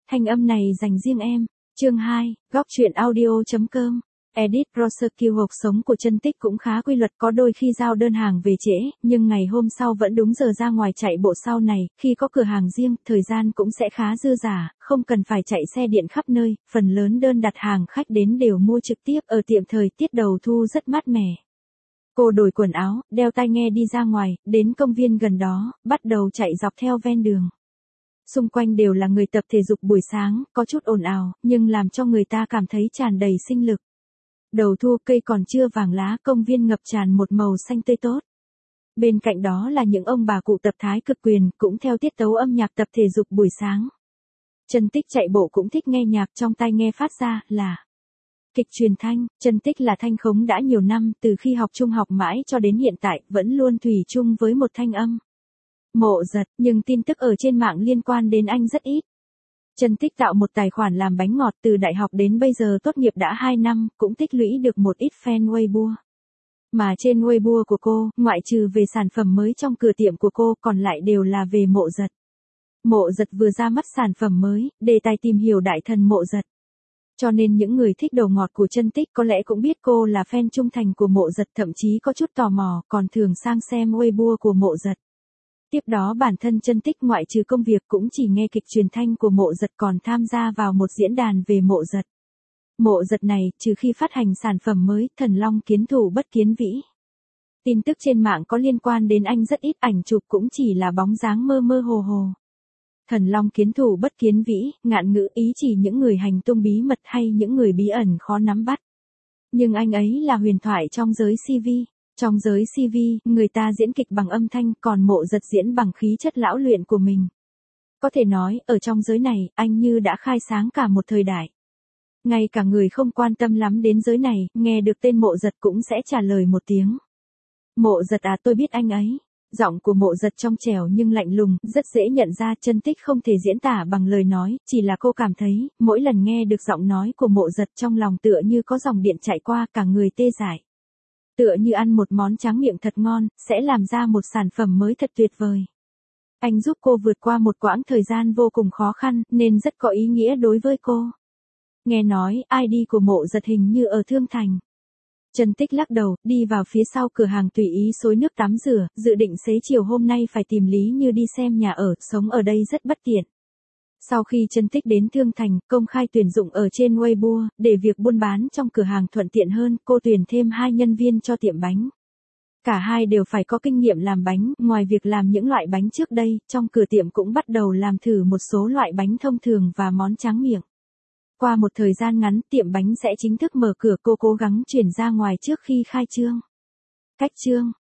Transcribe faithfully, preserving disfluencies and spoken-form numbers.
thanh âm này dành riêng em. Chương hai, góc truyện audio.com. Edit Prosecute cuộc sống của Chân Tích cũng khá quy luật, có đôi khi giao đơn hàng về trễ, nhưng ngày hôm sau vẫn đúng giờ ra ngoài chạy bộ. Sau này, khi có cửa hàng riêng, thời gian cũng sẽ khá dư dả, không cần phải chạy xe điện khắp nơi, phần lớn đơn đặt hàng khách đến đều mua trực tiếp ở tiệm. Thời tiết đầu thu rất mát mẻ. Cô đổi quần áo, đeo tai nghe đi ra ngoài, đến công viên gần đó, bắt đầu chạy dọc theo ven đường. Xung quanh đều là người tập thể dục buổi sáng, có chút ồn ào, nhưng làm cho người ta cảm thấy tràn đầy sinh lực. Đầu thu, cây còn chưa vàng lá, công viên ngập tràn một màu xanh tươi tốt. Bên cạnh đó là những ông bà cụ tập thái cực quyền, cũng theo tiết tấu âm nhạc tập thể dục buổi sáng. Chân Tích chạy bộ cũng thích nghe nhạc, trong tai nghe phát ra là kịch truyền thanh. Chân Tích là thanh khống đã nhiều năm, từ khi học trung học mãi cho đến hiện tại, vẫn luôn thủy chung với một thanh âm. Mộ Giật, nhưng tin tức ở trên mạng liên quan đến anh rất ít. Chân Tích tạo một tài khoản làm bánh ngọt, từ đại học đến bây giờ tốt nghiệp đã hai năm, cũng tích lũy được một ít fan Weibo. Mà trên Weibo của cô, ngoại trừ về sản phẩm mới trong cửa tiệm của cô, còn lại đều là về Mộ Giật. Mộ Giật vừa ra mắt sản phẩm mới, đề tài tìm hiểu đại thần Mộ Giật. Cho nên những người thích đồ ngọt của Chân Tích có lẽ cũng biết cô là fan trung thành của Mộ Giật, thậm chí có chút tò mò, còn thường sang xem Weibo của Mộ Giật. Tiếp đó bản thân Chân Tích ngoại trừ công việc cũng chỉ nghe kịch truyền thanh của Mộ Giật, còn tham gia vào một diễn đàn về Mộ Giật. Mộ Giật này, trừ khi phát hành sản phẩm mới, Thần Long Kiến Thủ Bất Kiến Vĩ. Tin tức trên mạng có liên quan đến anh rất ít, ảnh chụp cũng chỉ là bóng dáng mơ mơ hồ hồ. Thần Long Kiến Thủ Bất Kiến Vĩ, ngạn ngữ ý chỉ những người hành tung bí mật hay những người bí ẩn khó nắm bắt. Nhưng anh ấy là huyền thoại trong giới xê vê. Trong giới xê vê, người ta diễn kịch bằng âm thanh, còn Mộ Giật diễn bằng khí chất lão luyện của mình. Có thể nói, ở trong giới này, anh như đã khai sáng cả một thời đại. Ngay cả người không quan tâm lắm đến giới này, nghe được tên Mộ Giật cũng sẽ trả lời một tiếng. Mộ Giật à, tôi biết anh ấy. Giọng của Mộ Giật trong trẻo nhưng lạnh lùng, rất dễ nhận ra. Chân Tích không thể diễn tả bằng lời nói, chỉ là cô cảm thấy, mỗi lần nghe được giọng nói của Mộ Giật trong lòng tựa như có dòng điện chạy qua, cả người tê dại. Tựa như ăn một món tráng miệng thật ngon, sẽ làm ra một sản phẩm mới thật tuyệt vời. Anh giúp cô vượt qua một quãng thời gian vô cùng khó khăn, nên rất có ý nghĩa đối với cô. Nghe nói, i đê của Mộ Giật hình như ở Thương Thành. Chân Tích lắc đầu, đi vào phía sau cửa hàng tùy ý xối nước tắm rửa, dự định xế chiều hôm nay phải tìm Lý Như đi xem nhà ở, sống ở đây rất bất tiện. Sau khi Chân Tích đến Thương Thành, công khai tuyển dụng ở trên Weibo, để việc buôn bán trong cửa hàng thuận tiện hơn, cô tuyển thêm hai nhân viên cho tiệm bánh. Cả hai đều phải có kinh nghiệm làm bánh, ngoài việc làm những loại bánh trước đây, trong cửa tiệm cũng bắt đầu làm thử một số loại bánh thông thường và món tráng miệng. Qua một thời gian ngắn, tiệm bánh sẽ chính thức mở cửa, cô cố gắng chuyển ra ngoài trước khi khai trương. Cách trương,